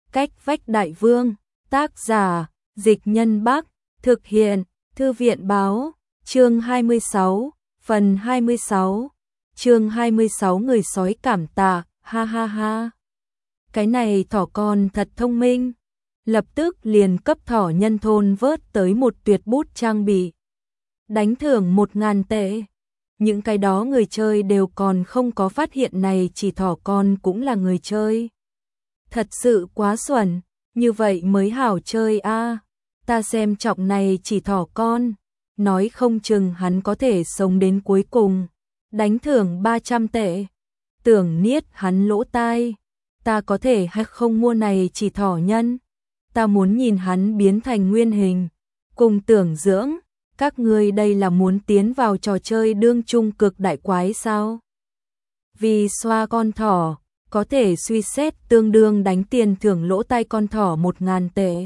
Cách vách đại vương, tác giả, Dịch Nhân Bắc, thực hiện, Thư viện báo, chương 26, phần 26, chương 26 người sói cảm tạ, ha ha ha. Cái này thỏ con thật thông minh, lập tức liền cấp thỏ nhân thôn vớt tới một tuyệt bút trang bị. Đánh thưởng 1.000 tệ. Những cái đó người chơi đều còn không có phát hiện này chỉ thỏ con cũng là người chơi. Thật sự quá xuẩn, như vậy mới hảo chơi a. Ta xem trọng này chỉ thỏ con, nói không chừng hắn có thể sống đến cuối cùng. Đánh thưởng 300 tệ, tưởng niết hắn lỗ tai. Ta có thể hay không mua này chỉ thỏ nhân, ta muốn nhìn hắn biến thành nguyên hình. Cùng tưởng dưỡng, các ngươi đây là muốn tiến vào trò chơi đương trung cực đại quái sao? Vì xoa con thỏ, có thể suy xét tương đương đánh tiền thưởng lỗ tai con thỏ 1.000 tệ.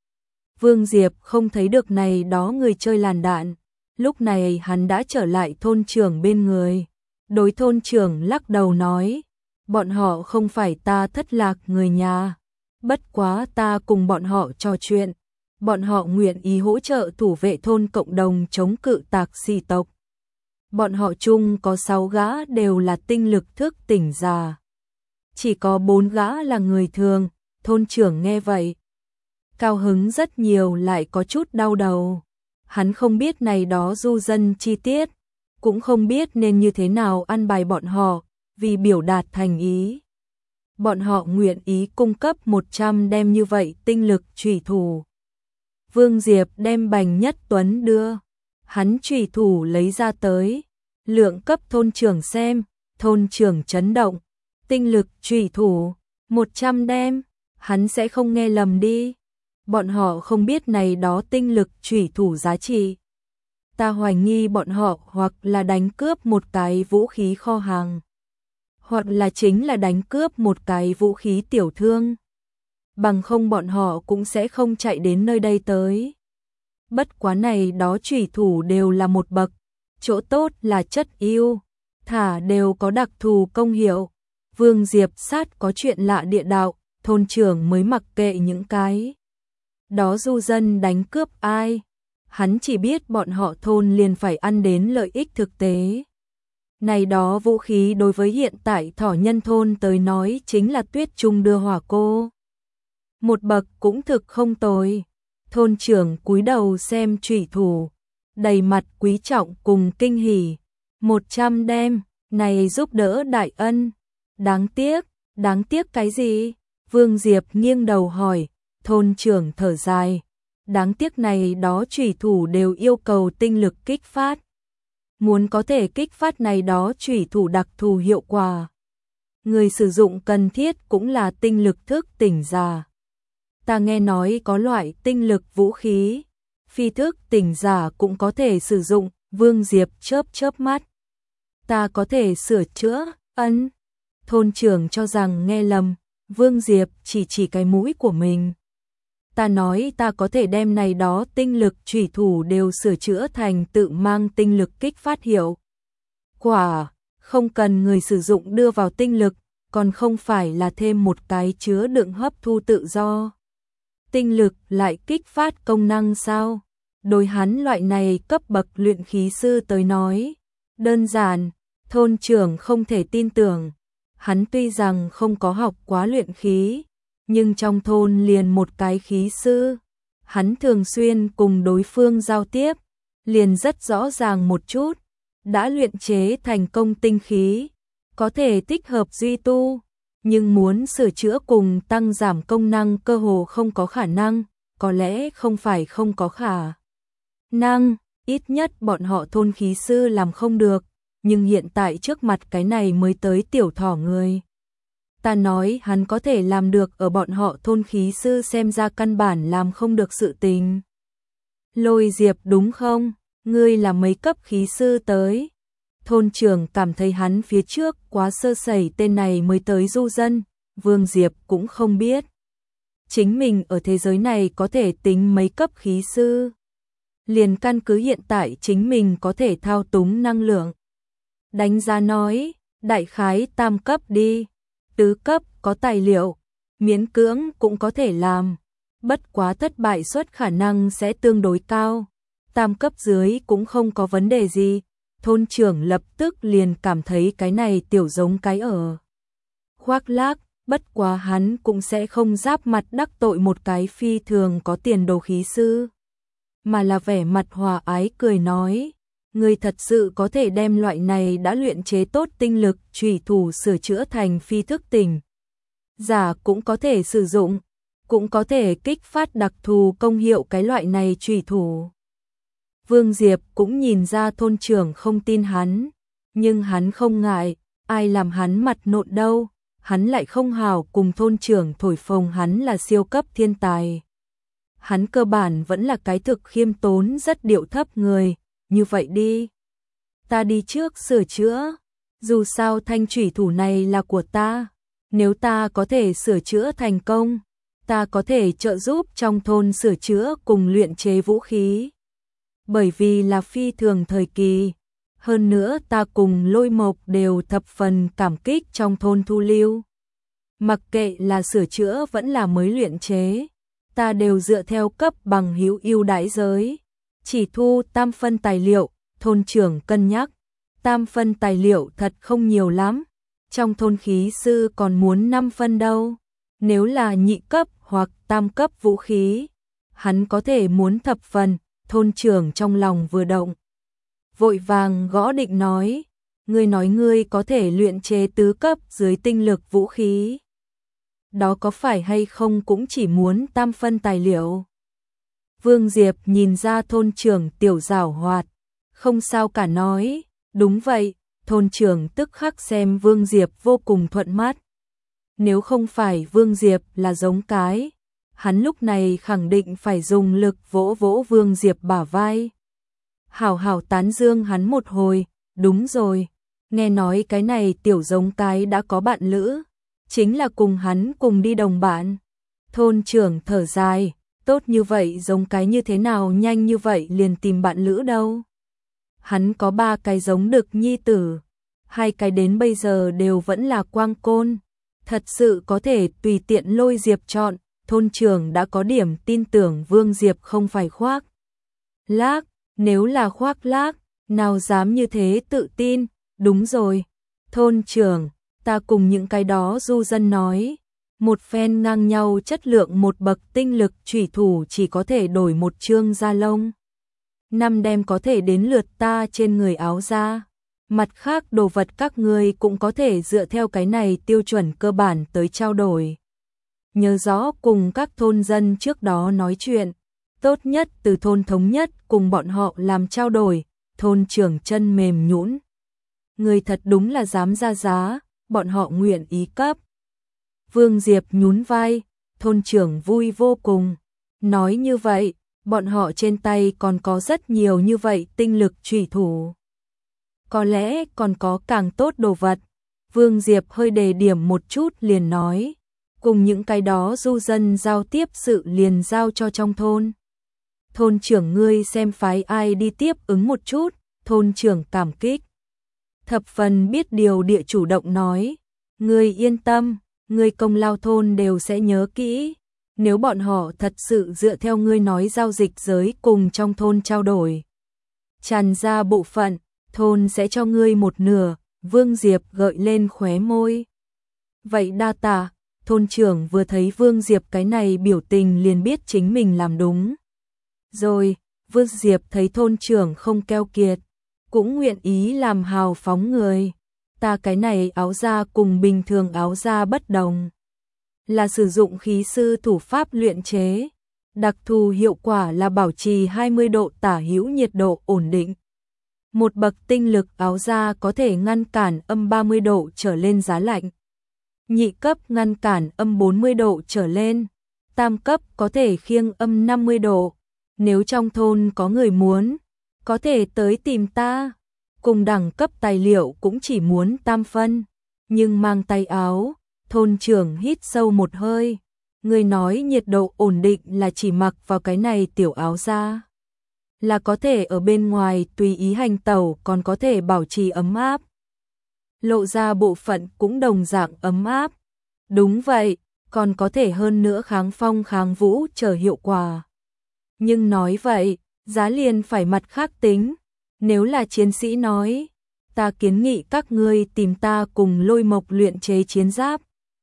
Vương Diệp không thấy được này đó người chơi làn đạn, lúc này hắn đã trở lại thôn trưởng bên người. Đối thôn trưởng lắc đầu nói, bọn họ không phải ta thất lạc người nhà, bất quá ta cùng bọn họ trò chuyện, bọn họ nguyện ý hỗ trợ thủ vệ thôn cộng đồng chống cự tạc xì tộc. Bọn họ chung có 6 gã đều là tinh lực thức tỉnh già, chỉ có 4 gã là người thường. Thôn trưởng nghe vậy, cao hứng rất nhiều lại có chút đau đầu. Hắn không biết này đó du dân chi tiết, cũng không biết nên như thế nào ăn bài bọn họ, vì biểu đạt thành ý. Bọn họ nguyện ý cung cấp 100 đem như vậy tinh lực chủy thủ. Vương Diệp đem Bành Nhất Tuấn đưa, hắn chủy thủ lấy ra tới, lượng cấp thôn trưởng xem, thôn trưởng chấn động, tinh lực chủy thủ, 100 đem, hắn sẽ không nghe lầm đi. Bọn họ không biết này đó tinh lực chủy thủ giá trị. Ta hoài nghi bọn họ hoặc là đánh cướp một cái vũ khí kho hàng, hoặc là chính là đánh cướp một cái vũ khí tiểu thương. Bằng không bọn họ cũng sẽ không chạy đến nơi đây tới. Bất quá này đó chủy thủ đều là một bậc, chỗ tốt là chất ưu, thả đều có đặc thù công hiệu. Vương Diệp sát có chuyện lạ địa đạo, thôn trưởng mới mặc kệ những cái đó du dân đánh cướp ai. Hắn chỉ biết bọn họ thôn liền phải ăn đến lợi ích thực tế. Này đó vũ khí đối với hiện tại thỏ nhân thôn tới nói chính là tuyết trung đưa hỏa cô. Một bậc cũng thực không tồi. Thôn trưởng cúi đầu xem chủy thủ, đầy mặt quý trọng cùng kinh hỉ. 100 đem, này giúp đỡ đại ân. Đáng tiếc cái gì? Vương Diệp nghiêng đầu hỏi. Thôn trưởng thở dài, đáng tiếc này đó chủy thủ đều yêu cầu tinh lực kích phát. Muốn có thể kích phát này đó chủy thủ đặc thù hiệu quả, người sử dụng cần thiết cũng là tinh lực thức tỉnh giả. Ta nghe nói có loại tinh lực vũ khí, phi thức tỉnh giả cũng có thể sử dụng. Vương Diệp chớp mắt. Ta có thể sửa chữa, ân. Thôn trưởng cho rằng nghe lầm, Vương Diệp chỉ cái mũi của mình. Ta nói ta có thể đem này đó tinh lực chủy thủ đều sửa chữa thành tự mang tinh lực kích phát hiệu quả, không cần người sử dụng đưa vào tinh lực, còn không phải là thêm một cái chứa đựng hấp thu tự do. Tinh lực lại kích phát công năng sao? Đối hắn loại này cấp bậc luyện khí sư tới nói, đơn giản. Thôn trưởng không thể tin tưởng. Hắn tuy rằng không có học quá luyện khí, nhưng trong thôn liền một cái khí sư, hắn thường xuyên cùng đối phương giao tiếp, liền rất rõ ràng một chút, đã luyện chế thành công tinh khí, có thể tích hợp duy tu, nhưng muốn sửa chữa cùng tăng giảm công năng cơ hồ không có khả năng, có lẽ không phải không có khả năng, ít nhất bọn họ thôn khí sư làm không được, nhưng hiện tại trước mặt cái này mới tới tiểu thỏ người. Ta nói hắn có thể làm được ở bọn họ thôn khí sư xem ra căn bản làm không được sự tình. Lôi Diệp đúng không? Ngươi là mấy cấp khí sư tới? Thôn trưởng cảm thấy hắn phía trước quá sơ sẩy tên này mới tới du dân, Vương Diệp cũng không biết. Chính mình ở thế giới này có thể tính mấy cấp khí sư. Liền căn cứ hiện tại chính mình có thể thao túng năng lượng. Đánh giá nói, đại khái tam cấp đi. Tứ cấp có tài liệu, miễn cưỡng cũng có thể làm, bất quá thất bại suất khả năng sẽ tương đối cao. Tam cấp dưới cũng không có vấn đề gì. Thôn trưởng lập tức liền cảm thấy cái này tiểu giống cái ở khoác lác, bất quá hắn cũng sẽ không giáp mặt đắc tội một cái phi thường có tiền đồ khí sư, mà là vẻ mặt hòa ái cười nói, người thật sự có thể đem loại này đã luyện chế tốt tinh lực chủy thủ sửa chữa thành phi thức tỉnh. Giả cũng có thể sử dụng, cũng có thể kích phát đặc thù công hiệu cái loại này chủy thủ. Vương Diệp cũng nhìn ra thôn trưởng không tin hắn, nhưng hắn không ngại, ai làm hắn mặt nộn đâu, hắn lại không hào cùng thôn trưởng thổi phồng hắn là siêu cấp thiên tài. Hắn cơ bản vẫn là cái thực khiêm tốn rất điệu thấp người, như vậy đi. Ta đi trước sửa chữa, dù sao thanh chủy thủ này là của ta, nếu ta có thể sửa chữa thành công, ta có thể trợ giúp trong thôn sửa chữa cùng luyện chế vũ khí. Bởi vì là phi thường thời kỳ, hơn nữa ta cùng Lôi Mộc đều thập phần cảm kích trong thôn thu lưu. Mặc kệ là sửa chữa vẫn là mới luyện chế, ta đều dựa theo cấp bằng hữu ưu đãi giới. Chỉ thu tam phân tài liệu, thôn trưởng cân nhắc. Tam phân tài liệu thật không nhiều lắm, trong thôn khí sư còn muốn 5 phân đâu. Nếu là nhị cấp hoặc tam cấp vũ khí, hắn có thể muốn thập phần. Thôn trưởng trong lòng vừa động, vội vàng gõ định nói, ngươi có thể luyện chế tứ cấp dưới tinh lực vũ khí. Đó có phải hay không cũng chỉ muốn tam phân tài liệu. Vương Diệp nhìn ra thôn trưởng tiểu giảo hoạt, không sao cả nói, đúng vậy, thôn trưởng tức khắc xem Vương Diệp vô cùng thuận mắt. Nếu không phải Vương Diệp là giống cái, hắn lúc này khẳng định phải dùng lực vỗ vỗ Vương Diệp bả vai. Hảo hảo tán dương hắn một hồi, đúng rồi, nghe nói cái này tiểu giống cái đã có bạn lữ, chính là cùng hắn cùng đi đồng bạn. Thôn trưởng thở dài, tốt như vậy giống cái như thế nào nhanh như vậy liền tìm bạn lữ đâu. Hắn có 3 cái giống đực nhi tử, 2 cái đến bây giờ đều vẫn là quang côn, thật sự có thể tùy tiện Lôi Diệp chọn. Thôn trưởng đã có điểm tin tưởng Vương Diệp không phải khoác lác, nếu là khoác lác, nào dám như thế tự tin, đúng rồi. Thôn trưởng, ta cùng những cái đó du dân nói, một phen ngang nhau chất lượng một bậc tinh lực chủy thủ chỉ có thể đổi một chương da lông. 5 đem có thể đến lượt ta trên người áo da. Mặt khác đồ vật các ngươi cũng có thể dựa theo cái này tiêu chuẩn cơ bản tới trao đổi. Nhớ rõ cùng các thôn dân trước đó nói chuyện, tốt nhất từ thôn thống nhất cùng bọn họ làm trao đổi. Thôn trưởng chân mềm nhũn, người thật đúng là dám ra giá, bọn họ nguyện ý cấp. Vương Diệp nhún vai, thôn trưởng vui vô cùng, nói như vậy, bọn họ trên tay còn có rất nhiều như vậy tinh lực chủy thủ. Có lẽ còn có càng tốt đồ vật. Vương Diệp hơi đề điểm một chút liền nói, cùng những cái đó du dân giao tiếp sự liền giao cho trong thôn. Thôn trưởng ngươi xem phái ai đi tiếp ứng một chút. Thôn trưởng cảm kích, thập phần biết điều địa chủ động nói, ngươi yên tâm, ngươi công lao thôn đều sẽ nhớ kỹ. Nếu bọn họ thật sự dựa theo ngươi nói giao dịch giới cùng trong thôn trao đổi, tràn ra bộ phận, thôn sẽ cho ngươi một nửa. Vương Diệp gợi lên khóe môi. Vậy đa tạ. Thôn trưởng vừa thấy Vương Diệp cái này biểu tình liền biết chính mình làm đúng. Rồi, Vương Diệp thấy thôn trưởng không keo kiệt, cũng nguyện ý làm hào phóng người. Ta cái này áo da cùng bình thường áo da bất đồng, là sử dụng khí sư thủ pháp luyện chế. Đặc thù hiệu quả là bảo trì 20 độ tả hữu nhiệt độ ổn định. Một bậc tinh lực áo da có thể ngăn cản âm 30 độ trở lên giá lạnh. Nhị cấp ngăn cản âm 40 độ trở lên. Tam cấp có thể khiêng âm 50 độ. Nếu trong thôn có người muốn, có thể tới tìm ta. Cùng đẳng cấp tài liệu cũng chỉ muốn tam phân. Nhưng mang tay áo, thôn trưởng hít sâu một hơi. Người nói nhiệt độ ổn định là chỉ mặc vào cái này tiểu áo da, là có thể ở bên ngoài tùy ý hành tẩu, còn có thể bảo trì ấm áp. Lộ ra bộ phận cũng đồng dạng ấm áp. Đúng vậy, còn có thể hơn nữa kháng phong kháng vũ trở hiệu quả. Nhưng nói vậy, giá liền phải mặt khác tính. Nếu là chiến sĩ nói, ta kiến nghị các ngươi tìm ta cùng Lôi Mộc luyện chế chiến giáp.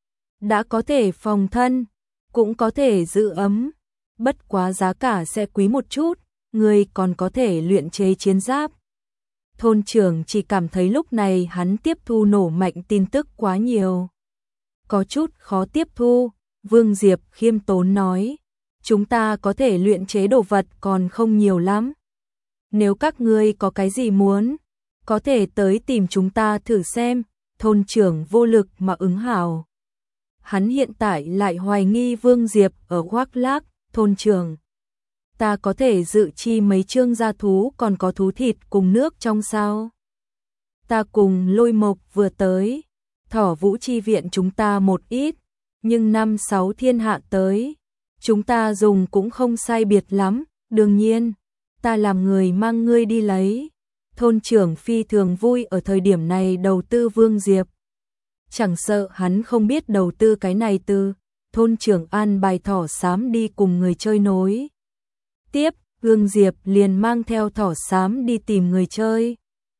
Đã có thể phòng thân, cũng có thể giữ ấm, bất quá giá cả sẽ quý một chút, ngươi còn có thể luyện chế chiến giáp. Thôn trưởng chỉ cảm thấy lúc này hắn tiếp thu nổ mạnh tin tức quá nhiều. Có chút khó tiếp thu, Vương Diệp khiêm tốn nói, chúng ta có thể luyện chế đồ vật còn không nhiều lắm. Nếu các ngươi có cái gì muốn, có thể tới tìm chúng ta thử xem, thôn trưởng vô lực mà ứng hảo. Hắn hiện tại lại hoài nghi Vương Diệp ở Khoác Lác, thôn trưởng. Ta có thể dự chi mấy chương gia thú còn có thú thịt cùng nước trong sao. Ta cùng Lôi Mộc vừa tới, Thỏ Vũ chi viện chúng ta một ít, nhưng 5-6 thiên hạ tới, chúng ta dùng cũng không sai biệt lắm, đương nhiên, ta làm người mang ngươi đi lấy. Thôn trưởng phi thường vui ở thời điểm này đầu tư Vương Diệp. Chẳng sợ hắn không biết đầu tư cái này từ, thôn trưởng an bài thỏ xám đi cùng người chơi nối. Tiếp, Vương Diệp liền mang theo thỏ xám đi tìm người chơi.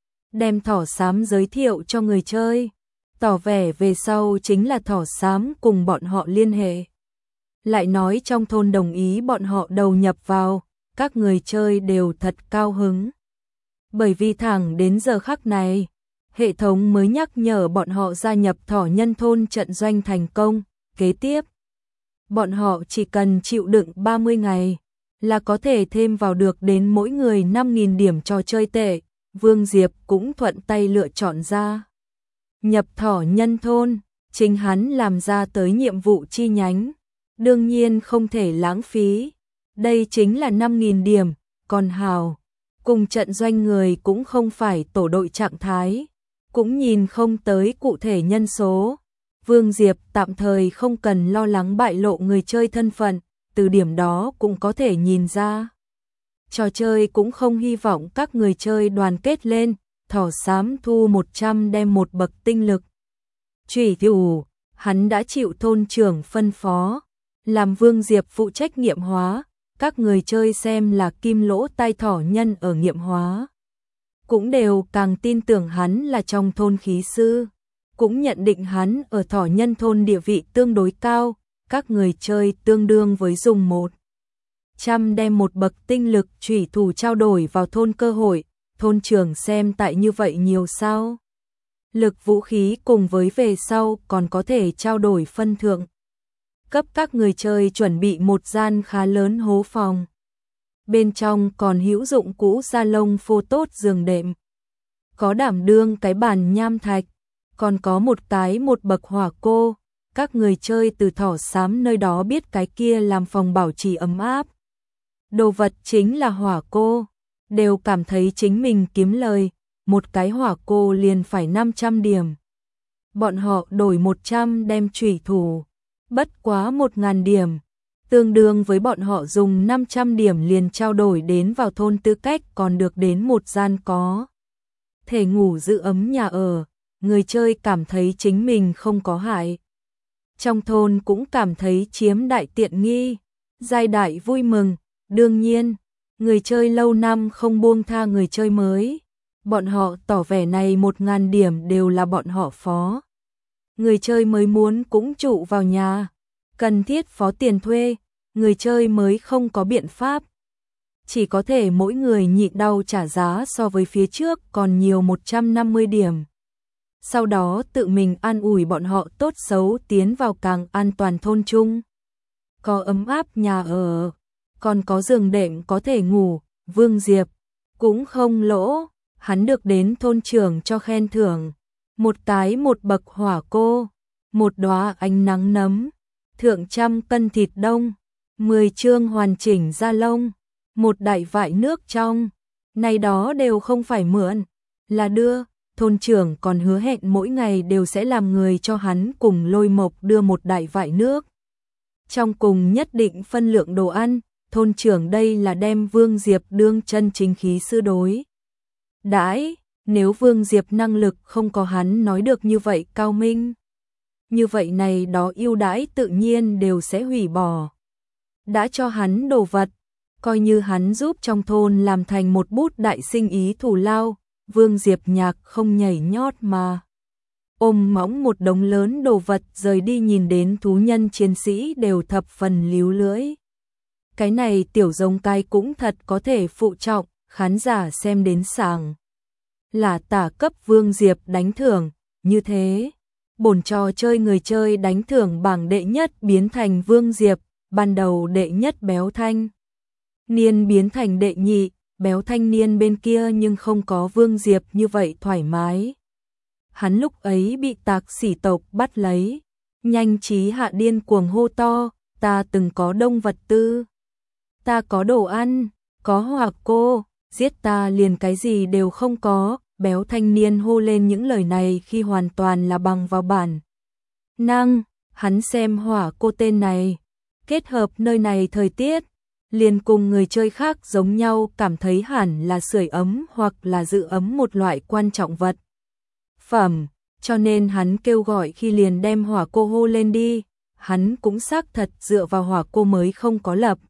Đem thỏ xám giới thiệu cho người chơi, tỏ vẻ về sau chính là thỏ xám cùng bọn họ liên hệ. Lại nói trong thôn đồng ý bọn họ đầu nhập vào, các người chơi đều thật cao hứng. Bởi vì thẳng đến giờ khắc này, hệ thống mới nhắc nhở bọn họ gia nhập thỏ nhân thôn trận doanh thành công, kế tiếp. Bọn họ chỉ cần chịu đựng 30 ngày, là có thể thêm vào được đến mỗi người 5.000 điểm trò chơi tệ, Vương Diệp cũng thuận tay lựa chọn ra. Nhập thỏ nhân thôn, chính hắn làm ra tới nhiệm vụ chi nhánh, đương nhiên không thể lãng phí, đây chính là 5.000 điểm, còn hào. Cùng trận doanh người cũng không phải tổ đội trạng thái, cũng nhìn không tới cụ thể nhân số. Vương Diệp tạm thời không cần lo lắng bại lộ người chơi thân phận, từ điểm đó cũng có thể nhìn ra. Trò chơi cũng không hy vọng các người chơi đoàn kết lên, thỏ xám thu 100 đem một bậc tinh lực. Chủy thủ, hắn đã chịu thôn trưởng phân phó, làm Vương Diệp phụ trách nghiệm hóa, các người chơi xem là kim lỗ tai thỏ nhân ở nghiệm hóa. Cũng đều càng tin tưởng hắn là trong thôn khí sư, cũng nhận định hắn ở thỏ nhân thôn địa vị tương đối cao, các người chơi tương đương với dùng 100 đem một bậc tinh lực chủy thủ trao đổi vào thôn cơ hội, thôn trưởng xem tại như vậy nhiều sao. Lực vũ khí cùng với về sau còn có thể trao đổi phân thượng. Cấp các người chơi chuẩn bị một gian khá lớn hố phòng. Bên trong còn hữu dụng cũ sa lông phô tốt giường đệm. Có đảm đương cái bàn nham thạch, còn có một bậc hỏa cô. Các người chơi từ thỏ xám nơi đó biết cái kia làm phòng bảo trì ấm áp. Đồ vật chính là hỏa cô, đều cảm thấy chính mình kiếm lời, một cái hỏa cô liền phải 500 điểm. Bọn họ đổi 100 đem chủy thủ, bất quá 1.000 điểm, tương đương với bọn họ dùng 500 điểm liền trao đổi đến vào thôn tư cách còn được đến một gian có thể ngủ giữ ấm nhà ở, người chơi cảm thấy chính mình không có hại. Trong thôn cũng cảm thấy chiếm đại tiện nghi, giai đại vui mừng, đương nhiên, người chơi lâu năm không buông tha người chơi mới, bọn họ tỏ vẻ này 1.000 điểm đều là bọn họ phó. Người chơi mới muốn cũng trụ vào nhà, cần thiết phó tiền thuê, người chơi mới không có biện pháp. Chỉ có thể mỗi người nhịn đau trả giá so với phía trước còn nhiều 150 điểm. Sau đó tự mình an ủi bọn họ tốt xấu tiến vào càng an toàn thôn chung. Có ấm áp nhà ở, còn có giường đệm có thể ngủ, Vương Diệp cũng không lỗ, hắn được đến thôn trưởng cho khen thưởng. Một bậc hỏa cô, một đóa ánh nắng nấm, thượng 100 cân thịt đông, 10 chương hoàn chỉnh da lông, một đại vại nước trong, này đó đều không phải mượn, là đưa. Thôn trưởng còn hứa hẹn mỗi ngày đều sẽ làm người cho hắn cùng Lôi Mộc đưa một đại vại nước. Trong cùng nhất định phân lượng đồ ăn, thôn trưởng đây là đem Vương Diệp đương chân chính khí sư đối đãi, nếu Vương Diệp năng lực không có hắn nói được như vậy cao minh. như vậy này đó ưu đãi tự nhiên đều sẽ hủy bỏ. Đã cho hắn đồ vật, coi như hắn giúp trong thôn làm thành một bút đại sinh ý thù lao, Vương Diệp Nhạc không nhảy nhót mà ôm mõng một đống lớn đồ vật rời đi, nhìn đến thú nhân chiến sĩ đều thập phần líu lưỡi. Cái này tiểu rồng cai cũng thật có thể phụ trọng, khán giả xem đến sảng. Là tả cấp Vương Diệp đánh thưởng, như thế. Bổn trò chơi người chơi đánh thưởng bảng đệ nhất biến thành Vương Diệp, ban đầu đệ nhất Béo Thanh Niên biến thành đệ nhị, Béo Thanh Niên bên kia nhưng không có Vương Diệp như vậy thoải mái. Hắn lúc ấy bị Tạc Sỉ tộc bắt lấy, nhanh trí hạ điên cuồng hô to, ta từng có đông vật tư, ta có đồ ăn, có hỏa cô, giết ta liền cái gì đều không có. Béo Thanh Niên hô lên những lời này khi hoàn toàn là bằng vào bản năng, hắn xem hỏa cô tên này, kết hợp nơi này thời tiết, liền cùng người chơi khác giống nhau, cảm thấy hẳn là sưởi ấm hoặc là giữ ấm một loại quan trọng vật phẩm, cho nên hắn kêu gọi khi liền đem hỏa cô hô lên đi, hắn cũng xác thật dựa vào hỏa cô mới không có lập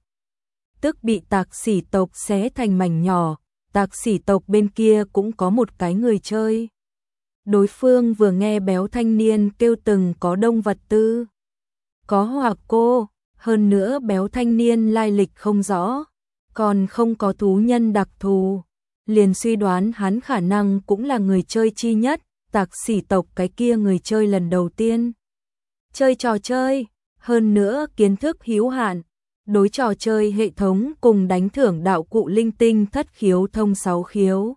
tức bị Tạc Sỉ tộc xé thành mảnh nhỏ. Tạc Sỉ tộc bên kia cũng có một cái người chơi. Đối phương vừa nghe Béo Thanh Niên kêu từng có đông vật tư, có hỏa cô, hơn nữa Béo Thanh Niên lai lịch không rõ, còn không có thú nhân đặc thù, liền suy đoán hắn khả năng cũng là người chơi chi nhất. Tạc Sỉ tộc cái kia người chơi lần đầu tiên chơi trò chơi, hơn nữa kiến thức hữu hạn, đối trò chơi hệ thống cùng đánh thưởng đạo cụ linh tinh thất khiếu thông 6 khiếu.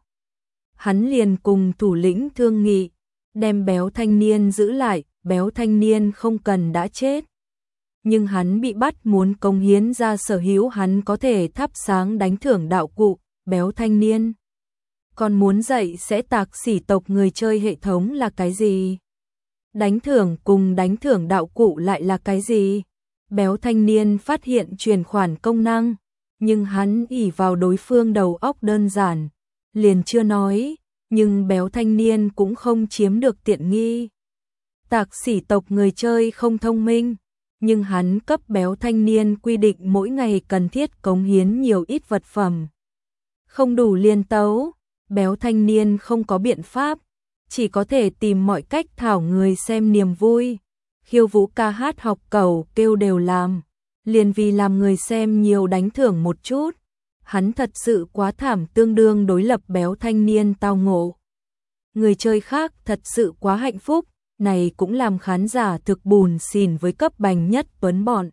Hắn liền cùng thủ lĩnh thương nghị, đem Béo Thanh Niên giữ lại, Béo Thanh Niên không cần đã chết. Nhưng hắn bị bắt muốn cống hiến ra sở hữu hắn có thể thắp sáng đánh thưởng đạo cụ. Béo Thanh Niên còn muốn dạy sẽ Tạc Sỉ tộc người chơi hệ thống là cái gì? Đánh thưởng cùng đánh thưởng đạo cụ lại là cái gì? Béo Thanh Niên phát hiện chuyển khoản công năng, nhưng hắn ỷ vào đối phương đầu óc đơn giản, liền chưa nói, nhưng Béo Thanh Niên cũng không chiếm được tiện nghi. Tạc Sỉ tộc người chơi không thông minh, nhưng hắn cấp Béo Thanh Niên quy định mỗi ngày cần thiết cống hiến nhiều ít vật phẩm. Không đủ liền tấu, Béo Thanh Niên không có biện pháp, chỉ có thể tìm mọi cách thảo người xem niềm vui. Khiêu vũ ca hát học cẩu kêu đều làm, liền vì làm người xem nhiều đánh thưởng một chút. Hắn thật sự quá thảm, tương đương đối lập Béo Thanh Niên tao ngộ. Người chơi khác thật sự quá hạnh phúc, này cũng làm khán giả thực bùn xỉn với cấp bành nhất Tuấn bọn.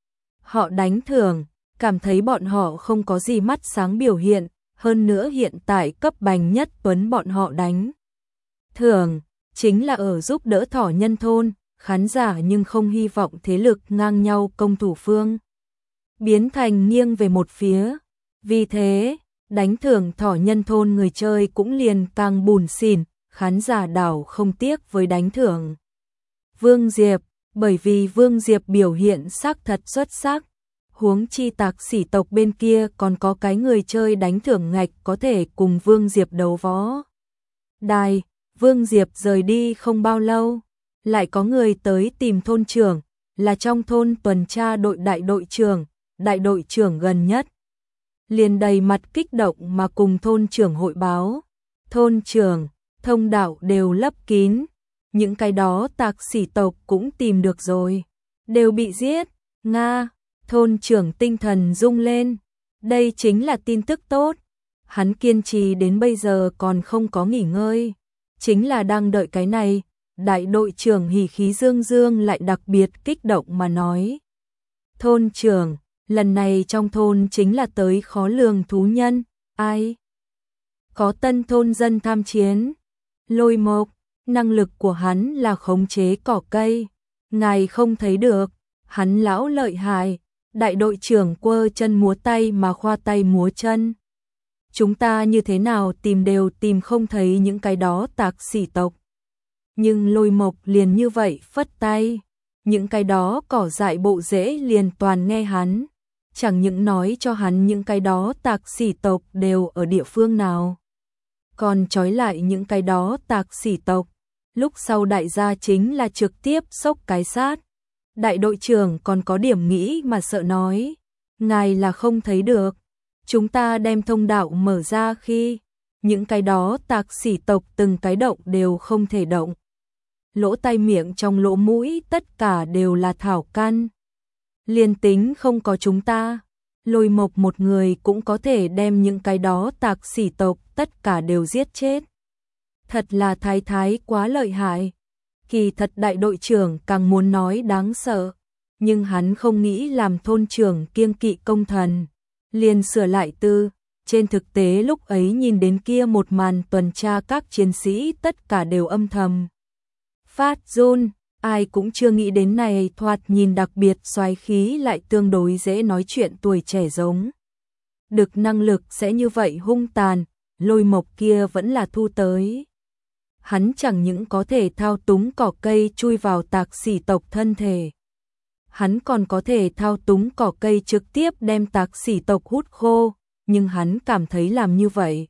Họ đánh thưởng, cảm thấy bọn họ không có gì mắt sáng biểu hiện, hơn nữa hiện tại cấp bành nhất Tuấn bọn họ đánh thưởng, chính là ở giúp đỡ thỏ nhân thôn. Khán giả nhưng không hy vọng thế lực ngang nhau công thủ phương biến thành nghiêng về một phía. Vì thế, đánh thưởng thỏ nhân thôn người chơi cũng liền càng bùn xỉn, khán giả đảo không tiếc với đánh thưởng Vương Diệp, bởi vì Vương Diệp biểu hiện sắc thật xuất sắc. Huống chi Tạc Sỉ tộc bên kia còn có cái người chơi đánh thưởng ngạch có thể cùng Vương Diệp đấu võ. Đài, Vương Diệp rời đi không bao lâu, lại có người tới tìm thôn trưởng, là trong thôn tuần tra đội đại đội trưởng gần nhất. Liền đầy mặt kích động mà cùng thôn trưởng hội báo. Thôn trưởng, thông đạo đều lấp kín, những cái đó Tạc Sỉ tộc cũng tìm được rồi, đều bị giết. Nga, thôn trưởng tinh thần rung lên, đây chính là tin tức tốt. Hắn kiên trì đến bây giờ còn không có nghỉ ngơi, chính là đang đợi cái này. Đại đội trưởng hỉ khí dương dương lại đặc biệt kích động mà nói. Thôn trưởng, lần này trong thôn chính là tới khó lường thú nhân, ai? Có tân thôn dân tham chiến. Lôi Mộc, năng lực của hắn là khống chế cỏ cây, ngài không thấy được, hắn lão lợi hại. Đại đội trưởng quơ chân múa tay mà khoa tay múa chân. Chúng ta như thế nào tìm đều tìm không thấy những cái đó Tạc Sỉ tộc. Nhưng Lôi Mộc liền như vậy phất tay, những cái đó cỏ dại bộ rễ liền toàn nghe hắn, chẳng những nói cho hắn những cái đó Tạc Sỉ tộc đều ở địa phương nào, còn trói lại những cái đó Tạc Sỉ tộc, Lúc sau đại gia chính là trực tiếp xốc cái sát. Đại đội trưởng còn có điểm nghĩ mà sợ nói, ngài là không thấy được, chúng ta đem thông đạo mở ra khi những cái đó tạc sỉ tộc từng cái động đều không thể động. Lỗ tai miệng trong lỗ mũi tất cả đều là thảo căn. Liên tính không có chúng ta, Lôi Mộc một người cũng có thể đem những cái đó tạc sỉ tộc tất cả đều giết chết. Thật là thái thái quá lợi hại. Kỳ thật đại đội trưởng càng muốn nói đáng sợ, nhưng hắn không nghĩ làm thôn trưởng kiêng kỵ công thần, liền sửa lại từ. Trên thực tế lúc ấy nhìn đến kia một màn tuần tra các chiến sĩ tất cả đều âm thầm phát run, ai cũng chưa nghĩ đến này thoạt nhìn đặc biệt soái khí lại tương đối dễ nói chuyện tuổi trẻ giống. Được năng lực sẽ như vậy hung tàn, Lôi Mộc kia vẫn là thu tới. Hắn chẳng những có thể thao túng cỏ cây chui vào tạc sỉ tộc thân thể. Hắn còn có thể thao túng cỏ cây trực tiếp đem tạc sỉ tộc hút khô, nhưng hắn cảm thấy làm như vậy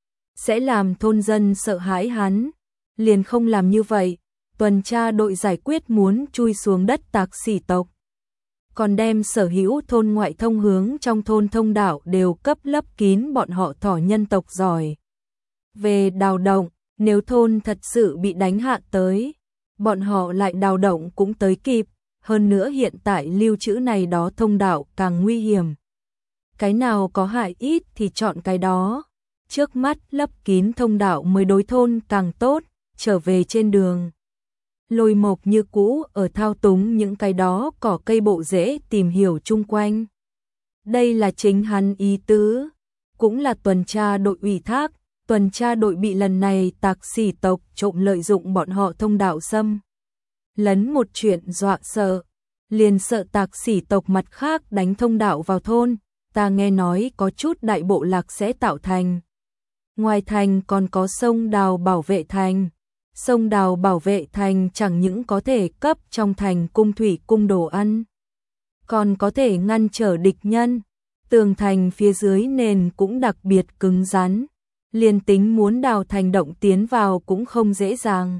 sẽ làm thôn dân sợ hãi hắn, liền không làm như vậy. Tuần tra đội giải quyết muốn chui xuống đất tạc sỉ tộc, còn đem sở hữu thôn ngoại thông hướng trong thôn thông đạo đều cấp lấp kín bọn họ thỏ nhân tộc giỏi. Về đào động, nếu thôn thật sự bị đánh hạ tới, bọn họ lại đào động cũng tới kịp, hơn nữa hiện tại lưu trữ này đó thông đạo càng nguy hiểm. Cái nào có hại ít thì chọn cái đó, trước mắt lấp kín thông đạo mới đối thôn càng tốt, trở về trên đường. Lôi Mộc như cũ ở thao túng những cái đó cỏ cây bộ rễ tìm hiểu chung quanh. Đây là chính hắn ý tứ, cũng là tuần tra đội ủy thác, tuần tra đội bị lần này tạc sỉ tộc trộm lợi dụng bọn họ thông đạo xâm lấn một chuyện dọa sợ, liền sợ tạc sỉ tộc mặt khác đánh thông đạo vào thôn, ta nghe nói có chút đại bộ lạc sẽ tạo thành. Ngoài thành còn có sông đào bảo vệ thành. Sông đào bảo vệ thành chẳng những có thể cấp trong thành cung thủy cung đồ ăn, còn có thể ngăn trở địch nhân. Tường thành phía dưới nền cũng đặc biệt cứng rắn, liền tính muốn đào thành động tiến vào cũng không dễ dàng.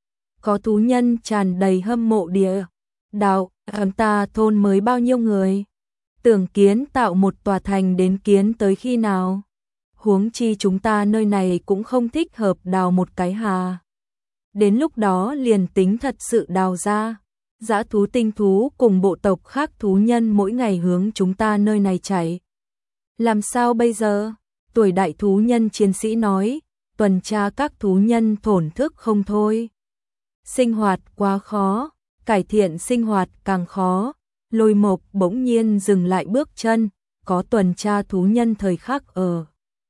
Có thú nhân tràn đầy hâm mộ địa đạo, ta thôn mới bao nhiêu người, tưởng kiến tạo một tòa thành đến kiến tới khi nào. Huống chi chúng ta nơi này cũng không thích hợp đào một cái hà. Đến lúc đó liền tính thật sự đào ra, dã thú tinh thú cùng bộ tộc khác thú nhân mỗi ngày hướng chúng ta nơi này chạy. Làm sao bây giờ? Tuổi đại thú nhân chiến sĩ nói, tuần tra các thú nhân thổn thức không thôi. Sinh hoạt quá khó, cải thiện sinh hoạt càng khó. Lôi Mộc bỗng nhiên dừng lại bước chân, có tuần tra thú nhân thời khắc ở.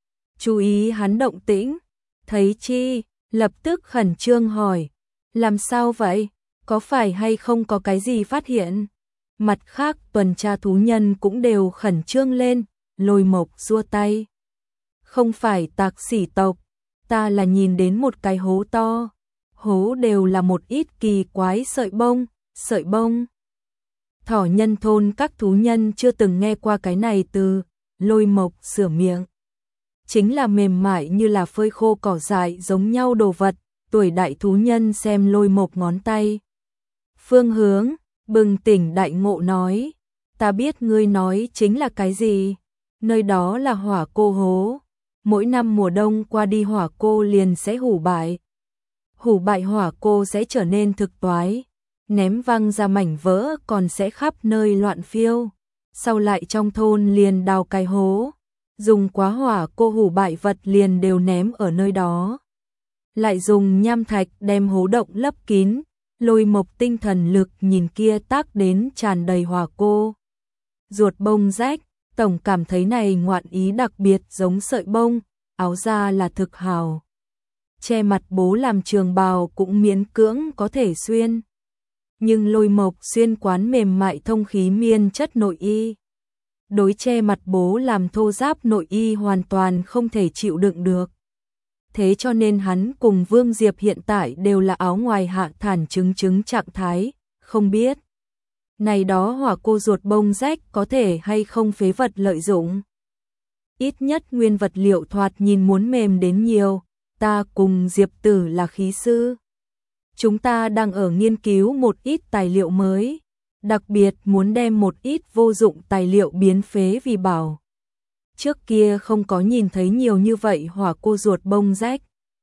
Chú ý hắn động tĩnh, thấy chi? Lập tức khẩn trương hỏi, làm sao vậy, có phải hay không có cái gì phát hiện? Mặt khác tuần tra thú nhân cũng đều khẩn trương lên, Lôi Mộc giơ tay. Không phải tạc sỉ tộc, ta là nhìn đến một cái hố to, hố đều là một ít kỳ quái sợi bông. Thỏ nhân thôn các thú nhân chưa từng nghe qua cái này từ, Lôi Mộc sửa miệng. Chính là mềm mại như là phơi khô cỏ dại giống nhau đồ vật, tuổi đại thú nhân xem Lôi Mộc ngón tay. Phương hướng, bừng tỉnh đại ngộ nói, ta biết ngươi nói chính là cái gì, nơi đó là hỏa cô hố, mỗi năm mùa đông qua đi hỏa cô liền sẽ hủ bại. Hủ bại hỏa cô sẽ trở nên thực toái, ném văng ra mảnh vỡ còn sẽ khắp nơi loạn phiêu, sau lại trong thôn liền đào cái hố. Dùng quá hỏa cô hủ bại vật liền đều ném ở nơi đó. Lại dùng nham thạch đem hố động lấp kín, Lôi Mộc tinh thần lực nhìn kia tác đến tràn đầy hỏa cô. Ruột bông rách, tổng cảm thấy này ngoạn ý đặc biệt giống sợi bông, áo da là thực hào. Che mặt bố làm trường bào cũng miễn cưỡng có thể xuyên. Nhưng Lôi Mộc xuyên quán mềm mại thông khí miên chất nội y. Đối che mặt bố làm thô giáp nội y hoàn toàn không thể chịu đựng được. Thế cho nên hắn cùng Vương Diệp hiện tại đều là áo ngoài hạ thản chứng trạng thái, không biết. Này đó hỏa cô ruột bông rách có thể hay không phế vật lợi dụng. Ít nhất nguyên vật liệu thoạt nhìn muốn mềm đến nhiều, ta cùng Diệp Tử là khí sư. chúng ta đang ở nghiên cứu một ít tài liệu mới, đặc biệt muốn đem một ít vô dụng tài liệu biến phế vì bảo. Trước kia không có nhìn thấy nhiều như vậy hỏa cô ruột bông rách.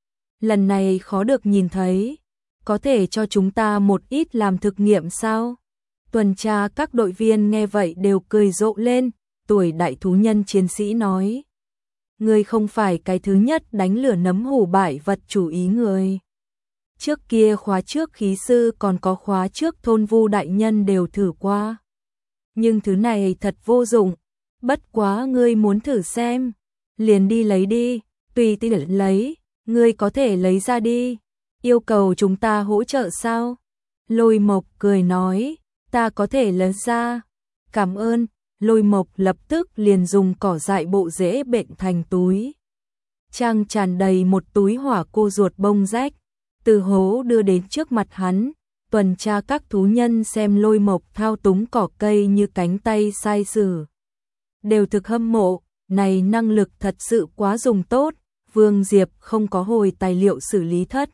Lần này khó được nhìn thấy, có thể cho chúng ta một ít làm thực nghiệm sao? Tuần tra các đội viên nghe vậy đều cười rộ lên, tuổi đại thú nhân chiến sĩ nói. Ngươi không phải cái thứ nhất đánh lửa nấm hủ bại vật chủ ý người. Trước kia khóa trước khí sư còn có khóa trước thôn vu đại nhân đều thử qua. Nhưng thứ này thật vô dụng, bất quá ngươi muốn thử xem, liền đi lấy đi, tùy tiện lấy, ngươi có thể lấy ra đi, yêu cầu chúng ta hỗ trợ sao? Lôi Mộc cười nói, ta có thể lấy ra, cảm ơn. Lôi Mộc lập tức liền dùng cỏ dại bộ rễ bệnh thành túi. Trang tràn đầy một túi hỏa cô ruột bông rách, từ hố đưa đến trước mặt hắn. Tuần tra các thú nhân xem Lôi Mộc thao túng cỏ cây như cánh tay sai sử, đều thực hâm mộ, này năng lực thật sự quá dùng tốt. Vương Diệp không có hồi tài liệu xử lý thất,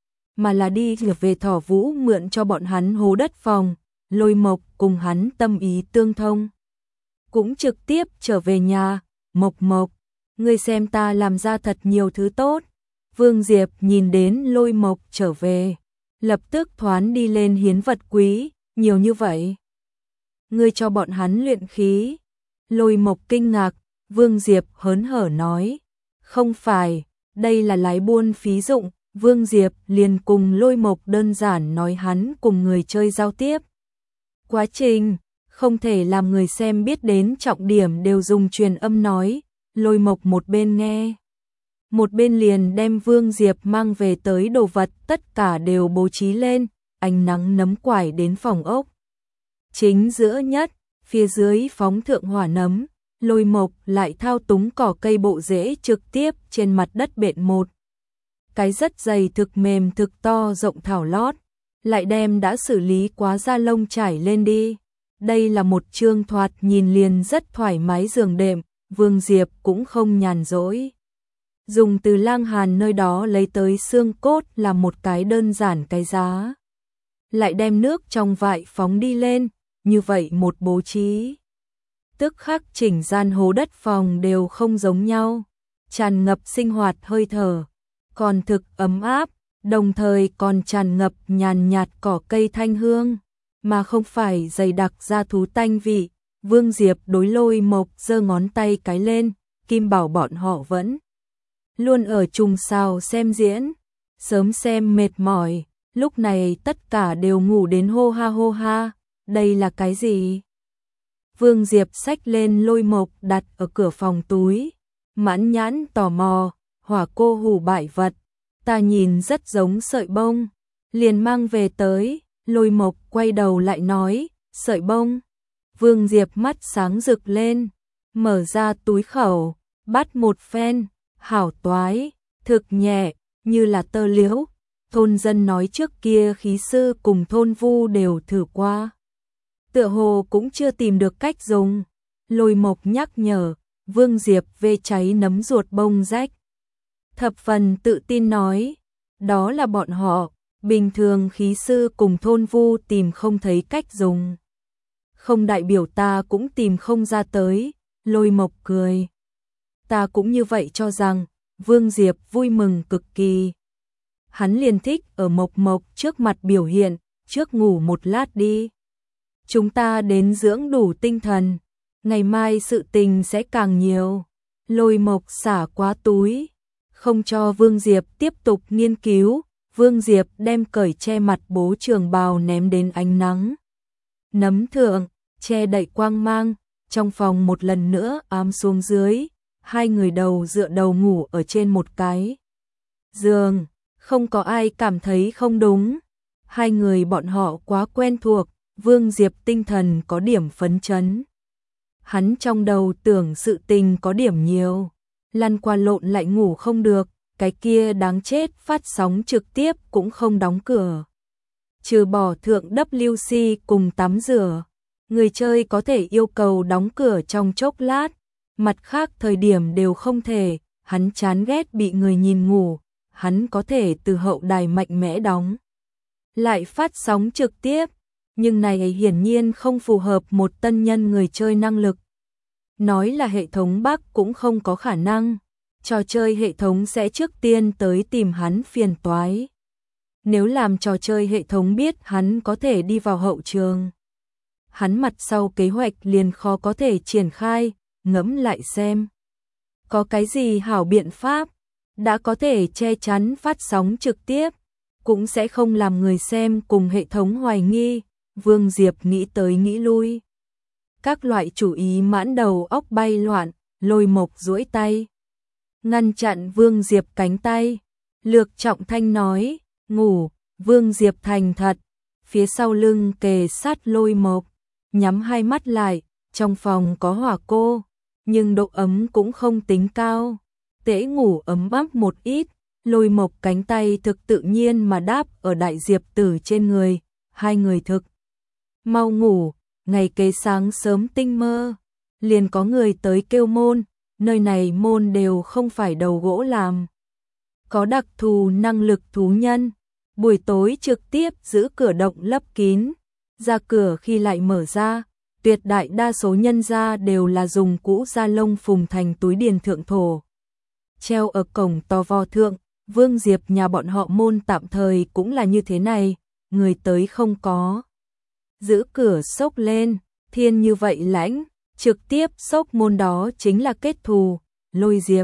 mà là đi về Thỏ Vũ mượn cho bọn hắn hố đất phòng. Lôi Mộc cùng hắn tâm ý tương thông, cũng trực tiếp trở về nhà. Mộc Mộc, ngươi xem ta làm ra thật nhiều thứ tốt. Vương Diệp nhìn đến Lôi Mộc trở về, lập tức thoán đi lên hiến vật quý, nhiều như vậy. Ngươi cho bọn hắn luyện khí. Lôi Mộc kinh ngạc, Vương Diệp hớn hở nói, không phải, đây là lái buôn phí dụng. Vương Diệp liền cùng Lôi Mộc đơn giản nói hắn cùng người chơi giao tiếp. Quá trình, không thể làm người xem biết đến trọng điểm đều dùng truyền âm nói. Lôi Mộc một bên nghe, một bên liền đem Vương Diệp mang về tới đồ vật tất cả đều bố trí lên, ánh nắng nấm quải đến phòng ốc. Chính giữa nhất, phía dưới phóng thượng hỏa nấm, Lôi Mộc lại thao túng cỏ cây bộ rễ trực tiếp trên mặt đất bện một cái rất dày thực mềm thực to rộng thảo lót, lại đem đã xử lý quá da lông trải lên đi. Đây là một chương thoạt nhìn liền rất thoải mái giường đệm. Vương Diệp cũng không nhàn rỗi, dùng từ Lang Hàn nơi đó lấy tới xương cốt là một cái đơn giản cái giá, lại đem nước trong vại phóng đi lên, như vậy một bố trí, tức khắc chỉnh gian hố đất phòng đều không giống nhau, tràn ngập sinh hoạt hơi thở, còn thực ấm áp, đồng thời còn tràn ngập nhàn nhạt cỏ cây thanh hương, mà không phải dày đặc ra thú tanh vị. Vương Diệp đối Lôi Mộc giơ ngón tay cái lên, Kim bảo bọn họ vẫn luôn ở trùng sao xem diễn, sớm xem mệt mỏi, lúc này tất cả đều ngủ đến hô ha, đây là cái gì? Vương Diệp xách lên Lôi Mộc đặt ở cửa phòng túi, mãn nhãn tò mò, hỏa cô hủ bại vật, ta nhìn rất giống sợi bông, liền mang về tới. Lôi Mộc quay đầu lại nói, sợi bông. Vương Diệp mắt sáng rực lên, mở ra túi khẩu, bắt một phen, hảo toái, thực nhẹ, như là tơ liễu. Thôn dân nói trước kia khí sư cùng thôn vu đều thử qua, tựa hồ cũng chưa tìm được cách dùng. Lôi Mộc nhắc nhở, Vương Diệp vê cháy nấm ruột bông rách, thập phần tự tin nói, đó là bọn họ, bình thường khí sư cùng thôn vu tìm không thấy cách dùng, không đại biểu ta cũng tìm không ra tới. Lôi Mộc cười, ta cũng như vậy cho rằng. Vương Diệp vui mừng cực kỳ, hắn liền thích ở Mộc Mộc trước mặt biểu hiện, trước ngủ một lát đi, chúng ta đến dưỡng đủ tinh thần, ngày mai sự tình sẽ càng nhiều. Lôi Mộc xả quá túi, không cho Vương Diệp tiếp tục nghiên cứu. Vương Diệp đem cởi che mặt bố trường bào ném đến ánh nắng nấm thượng, che đậy quang mang, trong phòng một lần nữa ám xuống dưới, hai người đầu dựa đầu ngủ ở trên một cái giường, không có ai cảm thấy không đúng, hai người bọn họ quá quen thuộc. Vương Diệp tinh thần có điểm phấn chấn, hắn trong đầu tưởng sự tình có điểm nhiều, lăn qua lộn lại ngủ không được, cái kia đáng chết phát sóng trực tiếp cũng không đóng cửa, trừ bỏ thượng WC cùng tắm rửa, người chơi có thể yêu cầu đóng cửa trong chốc lát, mặt khác thời điểm đều không thể. Hắn chán ghét bị người nhìn ngủ, hắn có thể từ hậu đài mạnh mẽ đóng lại phát sóng trực tiếp, nhưng này hiển nhiên không phù hợp một tân nhân người chơi năng lực. Nói là hệ thống bug cũng không có khả năng, trò chơi hệ thống sẽ trước tiên tới tìm hắn phiền toái. Nếu làm trò chơi hệ thống biết hắn có thể đi vào hậu trường, hắn mặt sau kế hoạch liền khó có thể triển khai, ngẫm lại xem. Có cái gì hảo biện pháp, đã có thể che chắn phát sóng trực tiếp, cũng sẽ không làm người xem cùng hệ thống hoài nghi. Vương Diệp nghĩ tới nghĩ lui. Các loại chủ ý mãn đầu óc bay loạn, Lôi Mộc duỗi tay ngăn chặn Vương Diệp cánh tay. Lược Trọng Thanh nói, ngủ. Vương Diệp thành thật, phía sau lưng kề sát Lôi Mộc, nhắm hai mắt lại. Trong phòng có hỏa cô, nhưng độ ấm cũng không tính cao, dễ ngủ ấm áp một ít. Lôi Mộc cánh tay thực tự nhiên mà đáp ở Đại Diệp Tử trên người, hai người thực mau ngủ. Ngày kế sáng sớm tinh mơ, liền có người tới kêu môn, nơi này môn đều không phải đầu gỗ làm, có đặc thù năng lực thú nhân, buổi tối trực tiếp giữ cửa động lấp kín, ra cửa khi lại mở ra. Tuyệt đại đa số nhân gia đều là dùng cũ da lông phùng thành túi điền thượng thổ, treo ở cổng to vo thượng. Vương Diệp nhà bọn họ môn tạm thời cũng là như thế này, người tới không có giữ cửa xốc lên, thiên như vậy lãnh, trực tiếp xốc môn đó chính là kết thù. Lôi Diệp,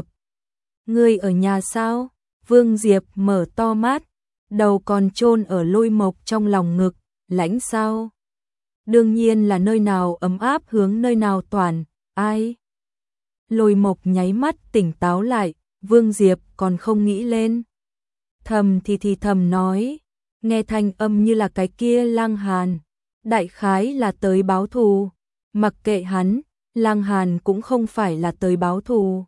ngươi ở nhà sao? Vương Diệp mở to mắt, đầu còn chôn ở Lôi Mộc trong lòng ngực. Lãnh sao? Đương nhiên là nơi nào ấm áp hướng nơi nào toàn. Ai? Lôi Mộc nháy mắt tỉnh táo lại. Vương Diệp còn không nghĩ lên, thầm thì thầm nói, nghe thanh âm như là cái kia Lăng Hàn, đại khái là tới báo thù. Mặc kệ hắn, Lăng Hàn cũng không phải là tới báo thù,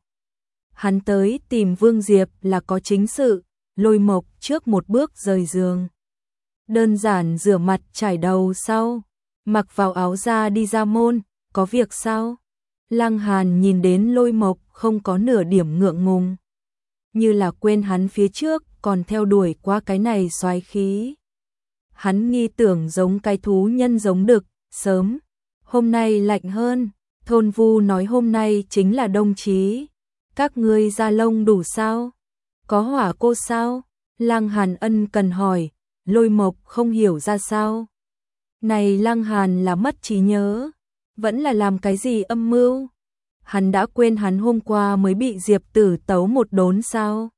hắn tới tìm Vương Diệp là có chính sự. Lôi Mộc trước một bước rời giường, đơn giản rửa mặt chải đầu sau, mặc vào áo ra đi ra môn. Có việc sao? Lăng Hàn nhìn đến Lôi Mộc không có nửa điểm ngượng ngùng, như là quên hắn phía trước còn theo đuổi qua cái này soái khí. Hắn nghi tưởng giống cái thú nhân giống đực, sớm. Hôm nay lạnh hơn, Thôn Vu nói hôm nay chính là đông chí. Các ngươi da lông đủ sao? Có hỏa cô sao? Lăng Hàn ân cần hỏi. Lôi Mộc không hiểu ra sao. Này Lăng Hàn là mất trí nhớ, vẫn là làm cái gì âm mưu? Hắn đã quên hắn hôm qua mới bị Diệp Tử tấu một đốn sao?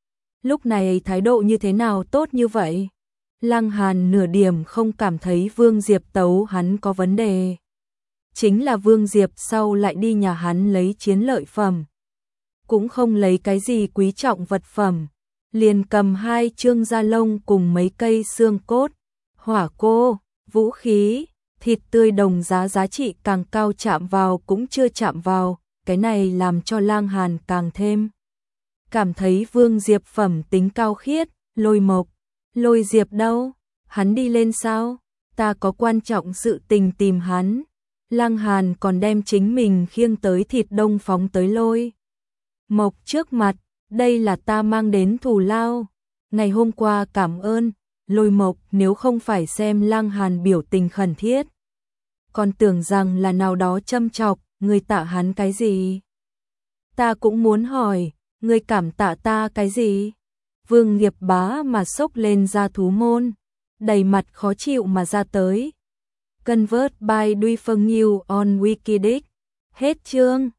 Lúc này thái độ như thế nào tốt như vậy? Lăng Hàn nửa điểm không cảm thấy Vương Diệp tấu hắn có vấn đề. Chính là Vương Diệp sau lại đi nhà hắn lấy chiến lợi phẩm, cũng không lấy cái gì quý trọng vật phẩm, liền cầm 2 trương da lông cùng mấy cây xương cốt, hỏa cô, vũ khí, thịt tươi đồng giá trị càng cao chạm vào cũng chưa chạm vào. Cái này làm cho Lăng Hàn càng thêm cảm thấy Vương Diệp phẩm tính cao khiết. Lôi Mộc, Lôi Diệp đâu? Hắn đi lên sao? Ta có quan trọng sự tình tìm hắn. Lăng Hàn còn đem chính mình khiêng tới thịt đông phóng tới Lôi Mộc trước mặt. Đây là ta mang đến thù lao. Ngày hôm qua cảm ơn. Lôi Mộc nếu không phải xem Lăng Hàn biểu tình khẩn thiết, còn tưởng rằng là nào đó châm chọc. Người tạ hắn cái gì? Ta cũng muốn hỏi, người cảm tạ ta cái gì? Vương Diệp bá mà sốc lên ra thú môn, đầy mặt khó chịu mà ra tới. Convert by Duy Phương New on Wikidic. Hết chương.